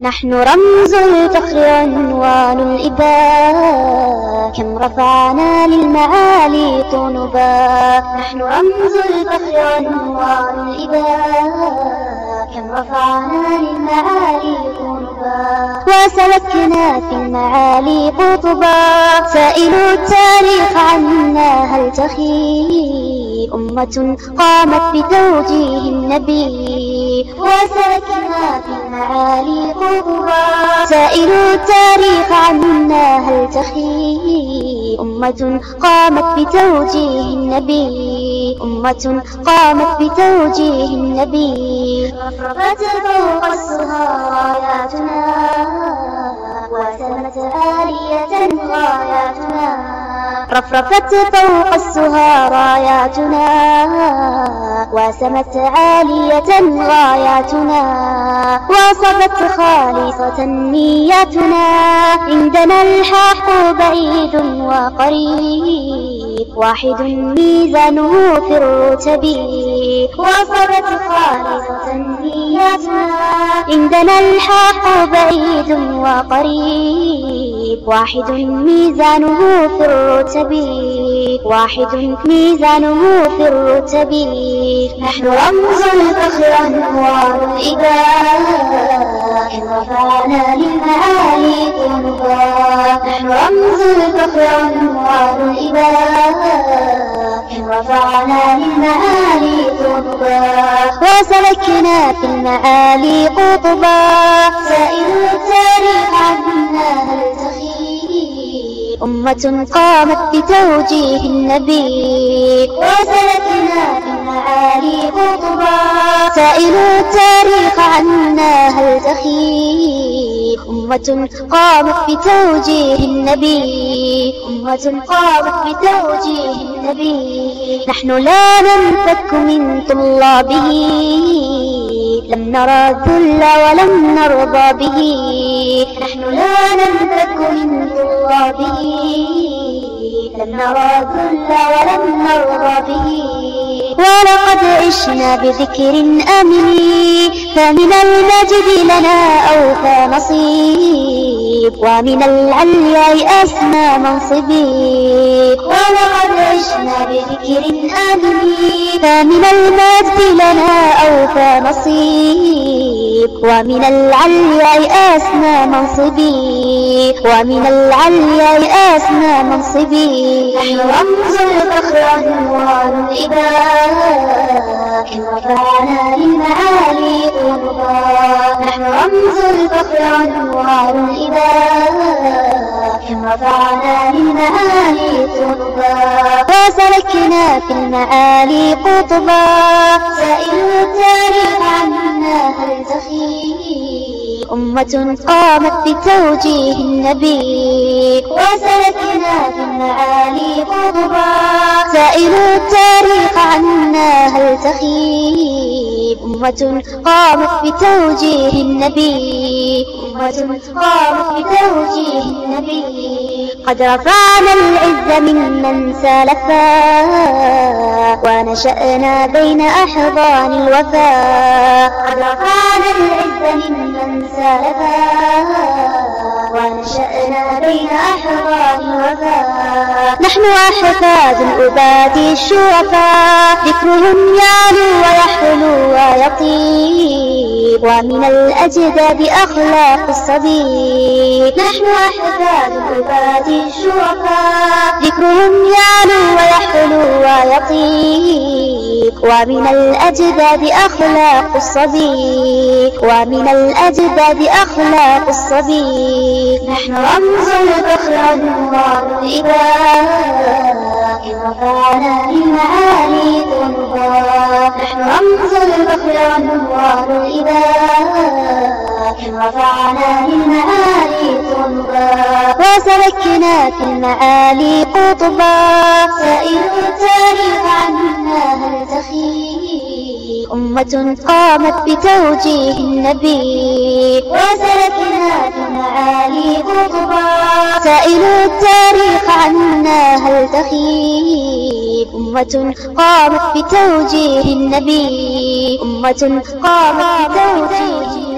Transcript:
نحن رمز الفخر عنوان الإباء، كم رفعنا للمعالي طنبا. نحن رمز الفخر عنوان الإباء، كم رفعنا للمعالي طنبا. وسلكنا في المعالي قطبا، سائلوا التاريخ عنا هل تخيب أمة قامت بتوجيه النبي. وسلكنا في المعالي قطبا، سائلوا التاريخ عنا هل تخيب أمة قامت بتوجيه النبي. أمة قامت بتوجيه النبي. رفرفت فوق السهى راياتنا، وسمت آلية غاياتنا. رفرفت فوق السهى راياتنا، وسمت عالية غاياتنا. وصبت خالصة نياتنا، عندنا الحق بعيد وقريب، واحد ميزانه في الرتب. وصبت خالصة نياتنا، عندنا الحق بعيد وقريب، واحد ميزانه في الرتب. واحد ميزانه في الرتب. نحن رمز الفخر عنوان الإباء، كم رفعنا للمعالي طنبا. نحن رمز الفخر عنوان الإباء، كم رفعنا للمعالي طنبا. وسلكنا في المعالي قطبا، سائلوا التاريخ عنا هل تخيب أمة قامت بتوجيه النبي. وسلكنا في المعالي قطبا، سائلوا التاريخ عنا هل تخيب أمة قامت بتوجيه النبي. أمة قامت بتوجيه النبي. نحن لا ننفك من طلابه، لم نرى الذل ولم نرضى به. نحن لا ننفك من طلابه، لم نرى الذل ولم نرضى به. ولقد عشنا بذكر آمن، فمن المجد لنا أوفى نصيب، ومن العلياء أسمى منصبي. ولقد عشنا بذكر آمن، فمن المجد لنا أوفى نصيب، ومن العلياء أسمى منصبي. ومن العلياء أسمى منصبي. نحن رمز الفخر عنوان الإباء، كم رفعنا للمعالي طنبا. نحن رمز الفخر عنوان الإباء، كم رفعنا للمعالي طنبا. وسلكنا في المعالي قطبا، سائلوا التاريخ عنا هل تخيب أمة قامت بتوجيه النبي. وسلكنا في المعالي قطبا، سائلوا التاريخ عنا هل تخيب أمة قامت بتوجيه النبي. أمة قامت بتوجيه النبي. قد رفعنا العز ممن سالفا، ونشأنا بين أحضان الوفاء. قد رفعنا العز ممن سالفا، ونشأنا بين أحضان الوفاء. نحن أحفاد الأباد الشرفاء، ذكرهم يعلو ويحلو ويطيب، ومن الأجداد أخلاق الصبي. نحن أحفاد الأباد الشرفاء، ذكرهم يعلو ويحلو ويطيب، ومن الأجداد أخلاق الصبي. ومن الأجداد أخلاق الصبي. نحن رمز الفخر عنوان الإباء، كم رفعنا للمعالي طنبا. نحن رمز الفخر عنوان الإباء، كم رفعنا للمعالي طنبا. وسلكنا في المعالي قطبا، سائلوا التاريخ عنا هل تخيب أمة قامت بتوجيه النبي. وسلكنا في المعالي قطبا، سائلوا التاريخ عنا هل تخيب أمة قامت بتوجيه النبي. أمة قامت بتوجيه